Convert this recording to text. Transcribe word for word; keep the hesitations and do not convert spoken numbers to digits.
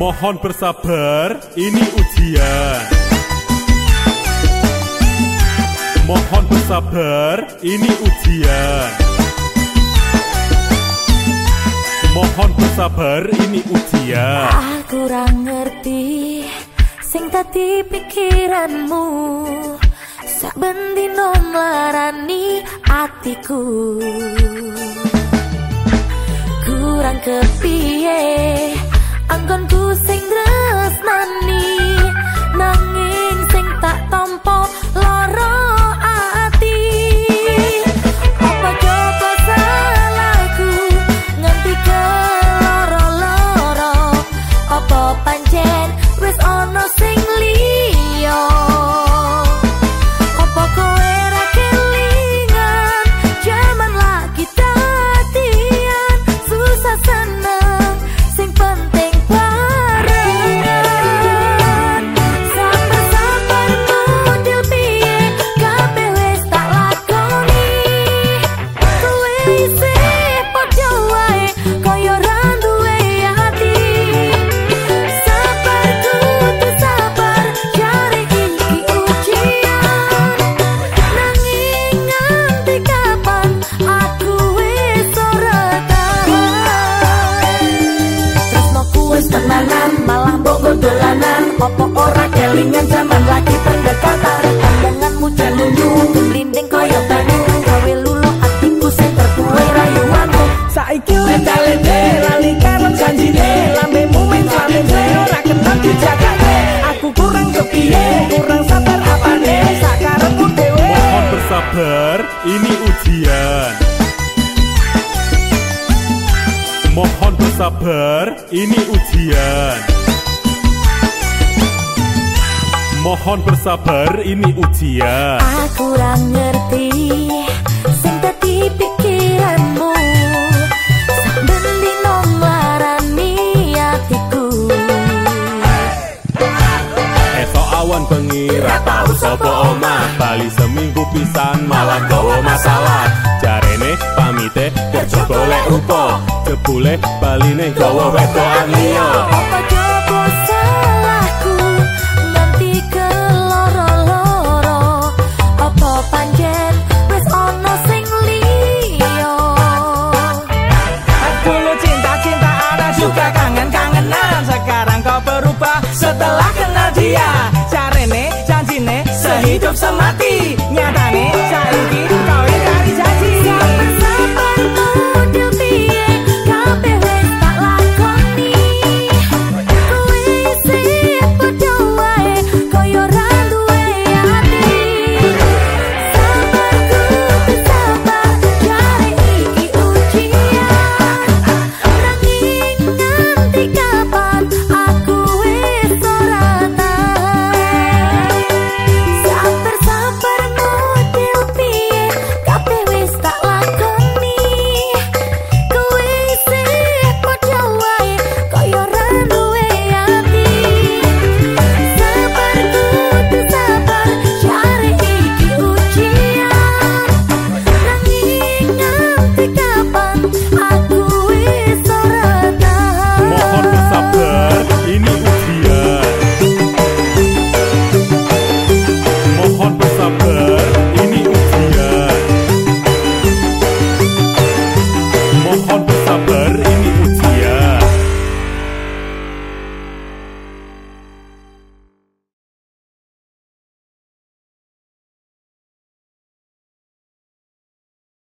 Mohon bersabar, ini ujian. Mohon bersabar, ini ujian. Mohon bersabar, ini ujian. Aku kurang ngerti sing dadi pikiranmu, sak bendino mlarani atiku. Kurang kepiye anggonku sing tresnani, nanging sing tak tampa lara ati. Apa coba salahku nganti keloro-loro? Apa pancen wis ana sing liya? Apa kowe ra kelingan jaman lagi tadian susah seneng sing penting barengan. Sabar-sabar model piye kabeh wis tak lakoni. Kowe isih padha wae kaya ra duwe ati. Sabar kudu sabar jare iki ujian, nanging nganti kapan aku wis ora tahan. Tresnoku wis tenanan malah mbok dolanan. Apa ora kelingan zaman lagi pendekatan? Pandanganmu jalunyu gelinding kaya banyu, gawe luluh atiku sing tertuwe rayuanmu. Saiki lende-lende lali karo janjine, lambemu men-men ora kenal dijagane. Aku kurang kepiye, kurang sabar apane, sakarepku dhewe. Mohon bersabar, ini ujian. Mohon bersabar, ini ujian. Mohon bersabar, ini ujian. Aku ora ngerti sing dadi pikiranmu, sak bendino mlarani atiku. Esok awan bengi ra tau sapa omah, bali seminggu pisan malah gawa masalah. Jarene pamite kerja golek rupa, jebule baline gawa wedokan liya. Apa coba salahku nganti keloro-loro? Apa pancen wis ana sing liya? Dulu cinta-cinta ada juga kangen-kangenan, sekarang kau berubah setelah kenal dia. Carane janjine sehidup semati,